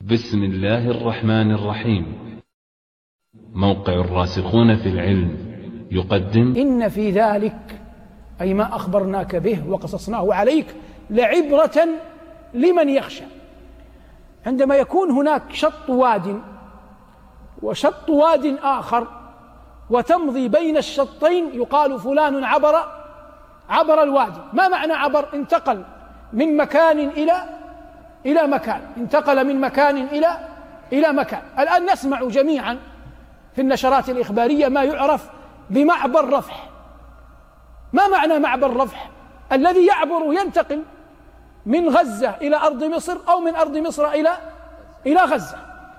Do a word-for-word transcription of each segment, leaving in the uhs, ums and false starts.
بسم الله الرحمن الرحيم. موقع الراسخون في العلم يقدم إن في ذلك أي ما أخبرناك به وقصصناه عليك لعبرة لمن يخشى. عندما يكون هناك شط واد وشط واد آخر وتمضي بين الشطين يقال فلان عبر عبر الوادي. ما معنى عبر؟ انتقل من مكان إلى إلى مكان، انتقل من مكان إلى إلى مكان. الآن نسمع جميعا في النشرات الإخبارية ما يعرف بمعبر رفح. ما معنى معبر رفح؟ الذي يعبر ينتقل من غزة إلى أرض مصر أو من أرض مصر إلى إلى غزة.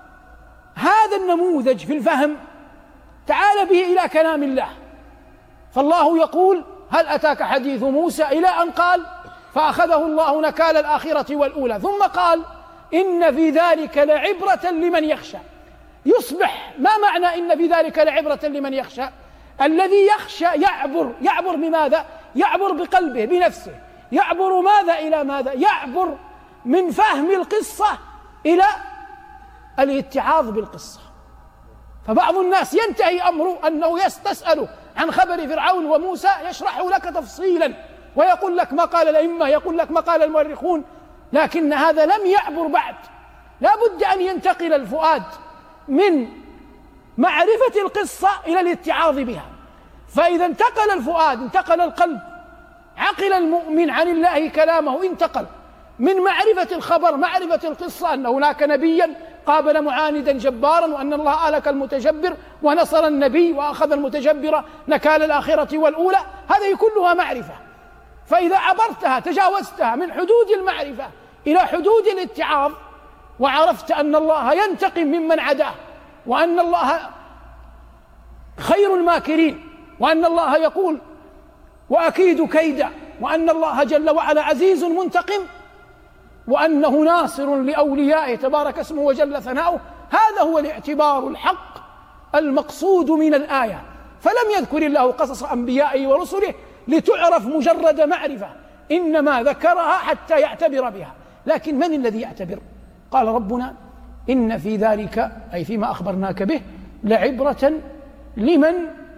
هذا النموذج في الفهم تعال به إلى كلام الله. فالله يقول: هل أتاك حديث موسى، إلى أن قال: فأخذه الله نكال الآخرة والأولى، ثم قال: إن في ذلك لعبرة لمن يخشى. يصبح ما معنى إن في ذلك لعبرة لمن يخشى؟ الذي يخشى يعبر. يعبر بماذا؟ يعبر بقلبه بنفسه. يعبر ماذا إلى ماذا؟ يعبر من فهم القصة إلى الاتعاظ بالقصة. فبعض الناس ينتهي أمره أنه يستسأل عن خبر فرعون وموسى، يشرح لك تفصيلا ويقول لك ما قال الأئمة، يقول لك ما قال المؤرخون، لكن هذا لم يعبر بعد. لا بد أن ينتقل الفؤاد من معرفة القصة إلى الاتعاظ بها. فإذا انتقل الفؤاد، انتقل القلب، عقل المؤمن عن الله كلامه، انتقل من معرفة الخبر، معرفة القصة، أن هناك نبيا قابل معاندا جبارا، وأن الله أهلك المتجبر ونصر النبي وأخذ المتجبر نكال الآخرة والأولى. هذه كلها معرفة. فإذا عبرتها، تجاوزتها من حدود المعرفة إلى حدود الاتعاظ، وعرفت أن الله ينتقم ممن عداه، وأن الله خير الماكرين، وأن الله يقول: وأكيد كيدا، وأن الله جل وعلا عزيز منتقم، وأنه ناصر لأوليائه تبارك اسمه وجل ثناؤه. هذا هو الاعتبار الحق المقصود من الآية. فلم يذكر الله قصص أنبيائه ورسله لتعرف مجرد معرفة، إنما ذكرها حتى يعتبر بها. لكن من الذي يعتبر؟ قال ربنا: إن في ذلك أي فيما أخبرناك به لعبرة لمن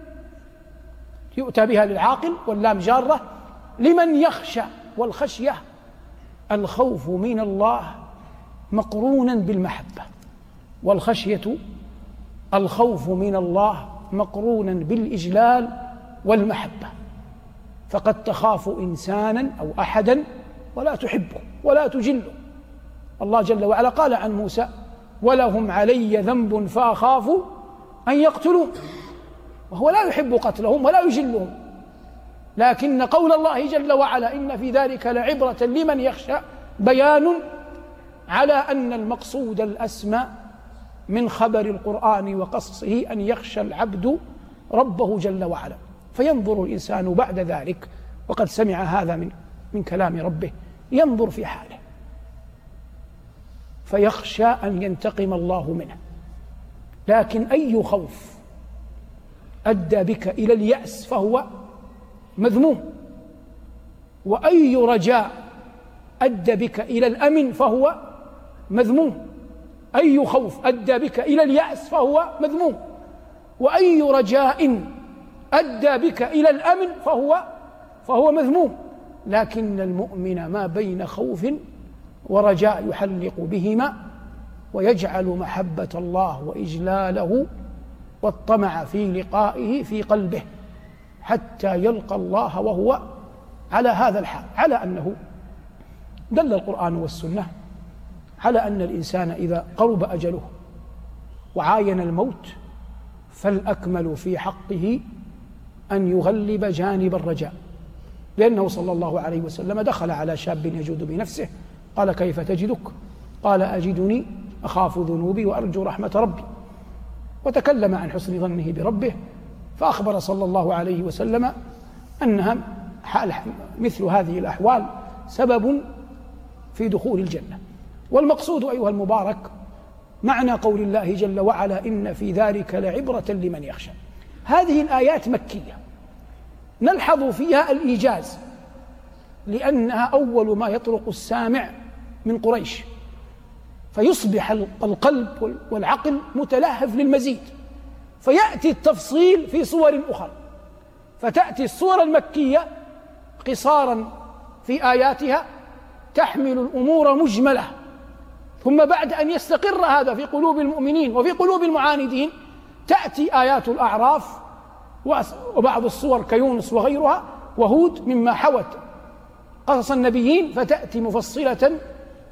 يؤتى بها للعاقل، واللام جارة، لمن يخشى. والخشية الخوف من الله مقرونا بالمحبة، والخشية الخوف من الله مقرونا بالإجلال والمحبة. فقد تخاف إنسانا أو أحدا ولا تحبه ولا تجله. الله جل وعلا قال عن موسى: ولهم علي ذنب فأخاف أن يقتلون، وهو لا يحب قتلهم ولا يجلهم. لكن قول الله جل وعلا: إن في ذلك لعبرة لمن يخشى، بيان على أن المقصود الأسمى من خبر القرآن وقصصه أن يخشى العبد ربه جل وعلا. فينظر الإنسان بعد ذلك، وقد سمع هذا من من كلام ربه، ينظر في حاله فيخشى أن ينتقم الله منه. لكن أي خوف أدى بك إلى اليأس فهو مذموم، وأي رجاء أدى بك إلى الأمن فهو مذموم. أي خوف أدى بك إلى اليأس فهو مذموم، وأي رجاء أدى بك إلى الأمن فهو فهو مذموم. لكن المؤمن ما بين خوف ورجاء يحلق بهما، ويجعل محبة الله وإجلاله والطمع في لقائه في قلبه حتى يلقى الله وهو على هذا الحال. على أنه دل القرآن والسنة على أن الإنسان إذا قرب أجله وعاين الموت فالأكمل في حقه أن يغلب جانب الرجاء. لأنه صلى الله عليه وسلم دخل على شاب يجود بنفسه، قال: كيف تجدك؟ قال: أجدني أخاف ذنوبي وأرجو رحمة ربي. وتكلم عن حسن ظنه بربه، فأخبر صلى الله عليه وسلم أنها حال مثل هذه الأحوال سبب في دخول الجنة. والمقصود أيها المبارك معنى قول الله جل وعلا: إن في ذلك لعبرة لمن يخشى. هذه الآيات مكية نلحظ فيها الإيجاز، لأنها أول ما يطرق السامع من قريش، فيصبح القلب والعقل متلهف للمزيد، فيأتي التفصيل في صور أخرى، فتأتي الصور المكية قصارا في آياتها تحمل الأمور مجملة، ثم بعد أن يستقر هذا في قلوب المؤمنين وفي قلوب المعاندين تأتي آيات الأعراف وبعض الصور كيونس وغيرها وهود مما حوت قصص النبيين، فتأتي مفصلة